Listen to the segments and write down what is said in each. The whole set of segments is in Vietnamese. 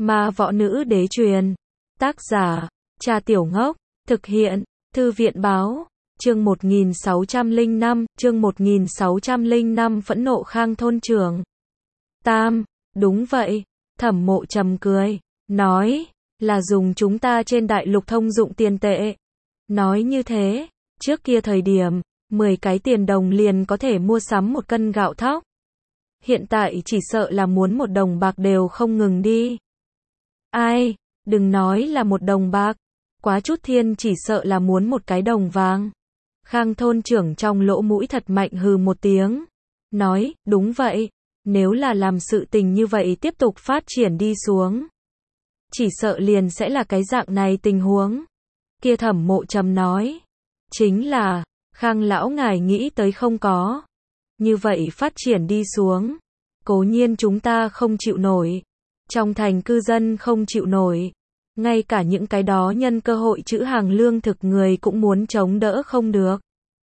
Ma Võ Nữ Đế truyền. Tác giả, Cha Tiểu Ngốc. Thực hiện, Thư viện báo. Chương 1605, phẫn nộ Khang thôn trưởng. Tam, đúng vậy. Thẩm Mộ Trầm cười, nói, là dùng chúng ta trên đại lục thông dụng tiền tệ. Nói như thế, trước kia thời điểm, 10 cái tiền đồng liền có thể mua sắm 1 cân gạo thóc. Hiện tại chỉ sợ là muốn 1 đồng bạc đều không ngừng đi. Ai, đừng nói là 1 đồng bạc, quá chút thiên chỉ sợ là muốn 1 cái đồng vàng. Khang thôn trưởng trong lỗ mũi thật mạnh hừ một tiếng, nói, đúng vậy, nếu là làm sự tình như vậy tiếp tục phát triển đi xuống, chỉ sợ liền sẽ là cái dạng này tình huống. Kia Thẩm Mộ Trầm nói, chính là, Khang lão ngài nghĩ tới không có. Như vậy phát triển đi xuống, cố nhiên chúng ta không chịu nổi, trong thành cư dân không chịu nổi, ngay cả những cái đó nhân cơ hội trữ hàng lương thực người cũng muốn chống đỡ không được.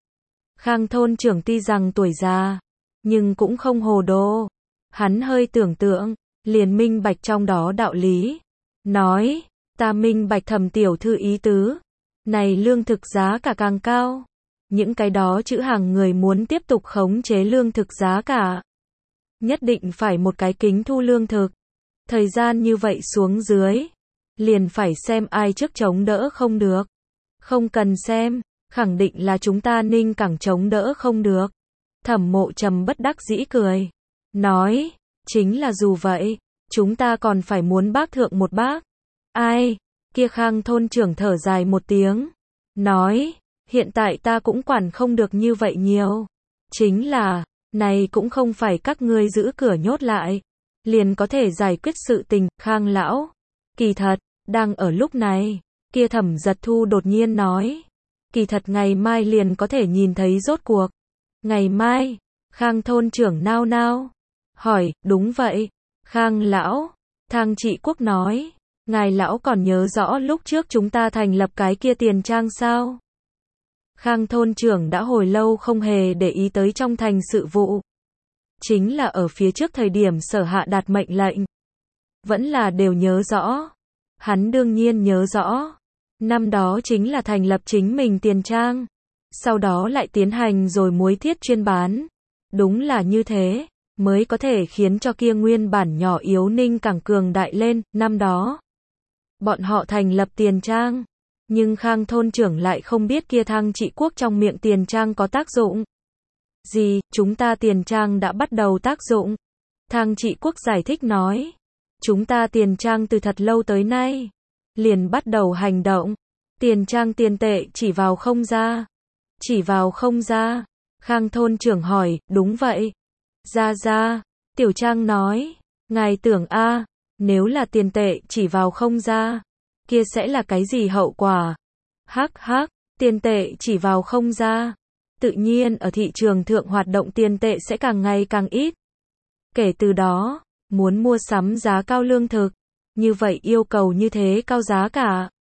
Khang thôn trưởng tuy rằng tuổi già, nhưng cũng không hồ đồ. Hắn hơi tưởng tượng, liền minh bạch trong đó đạo lý. Nói, ta minh bạch Thẩm tiểu thư ý tứ. Này lương thực giá cả càng cao, những cái đó trữ hàng người muốn tiếp tục khống chế lương thực giá cả. Nhất định phải một cái kính thu lương thực. Thời gian như vậy xuống dưới, liền phải xem ai trước chống đỡ không được. Không cần xem, khẳng định là chúng ta Ninh Cảng chống đỡ không được. Thẩm Mộ Trầm bất đắc dĩ cười, nói, chính là dù vậy, chúng ta còn phải muốn bác thượng một bác. Ai? Kia Khang thôn trưởng thở dài một tiếng, nói, hiện tại ta cũng quản không được như vậy nhiều. Chính là, này cũng không phải các ngươi giữ cửa nhốt lại, liền có thể giải quyết sự tình. Khang lão, kỳ thật, đang ở lúc này, kia Thẩm Giật Thu đột nhiên nói, kỳ thật ngày mai liền có thể nhìn thấy rốt cuộc. Ngày mai? Khang thôn trưởng nao nao, hỏi, đúng vậy. Khang lão, Thang Trị Quốc nói, ngài lão còn nhớ rõ lúc trước chúng ta thành lập cái kia tiền trang sao? Khang thôn trưởng đã hồi lâu không hề để ý tới trong thành sự vụ. Chính là ở phía trước thời điểm Sở hạ đạt mệnh lệnh, vẫn là đều nhớ rõ. Hắn đương nhiên nhớ rõ. Năm đó chính là thành lập chính mình tiền trang, sau đó lại tiến hành rồi muối thiết chuyên bán. Đúng là như thế, mới có thể khiến cho kia nguyên bản nhỏ yếu Ninh Cảng cường đại lên. Năm đó, bọn họ thành lập tiền trang, nhưng Khang thôn trưởng lại không biết kia Thang Trị Quốc trong miệng tiền trang có tác dụng gì. Chúng ta tiền trang đã bắt đầu tác dụng. Thang Trị Quốc giải thích nói, chúng ta tiền trang từ thật lâu tới nay liền bắt đầu hành động. Tiền trang tiền tệ chỉ vào không ra. Chỉ vào không ra? Khang thôn trưởng hỏi, đúng vậy. Ra. Tiểu Trang nói, ngài tưởng a, nếu là tiền tệ chỉ vào không ra, kia sẽ là cái gì hậu quả? Hắc, tiền tệ chỉ vào không ra, tự nhiên ở thị trường thượng hoạt động tiền tệ sẽ càng ngày càng ít. Kể từ đó, muốn mua sắm giá cao lương thực, như vậy yêu cầu như thế cao giá cả.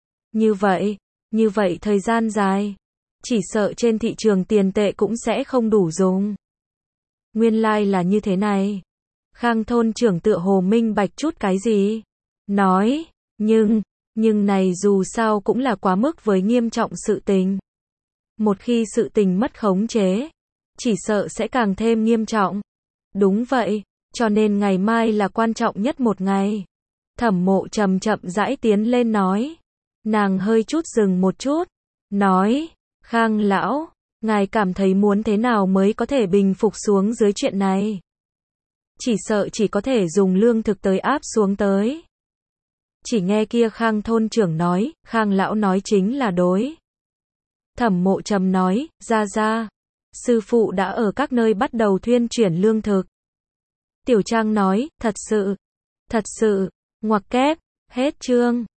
Như vậy thời gian dài, chỉ sợ trên thị trường tiền tệ cũng sẽ không đủ dùng. Nguyên lai là như thế này. Khang thôn trưởng tựa hồ minh bạch chút cái gì. Nói, nhưng này dù sao cũng là quá mức với nghiêm trọng sự tình. Một khi sự tình mất khống chế, chỉ sợ sẽ càng thêm nghiêm trọng. Đúng vậy, cho nên ngày mai là quan trọng nhất một ngày. Thẩm Mộ Trầm chậm rãi tiến lên nói. Nàng hơi chút dừng một chút, nói, Khang lão, ngài cảm thấy muốn thế nào mới có thể bình phục xuống dưới chuyện này? Chỉ sợ chỉ có thể dùng lương thực tới áp xuống tới. Chỉ nghe kia Khang thôn trưởng nói, Khang lão nói chính là đối. Thẩm Mộ Trầm nói, ra, sư phụ đã ở các nơi bắt đầu thuyên chuyển lương thực. Tiểu Trang nói, thật sự, ngoặc kép, hết chương.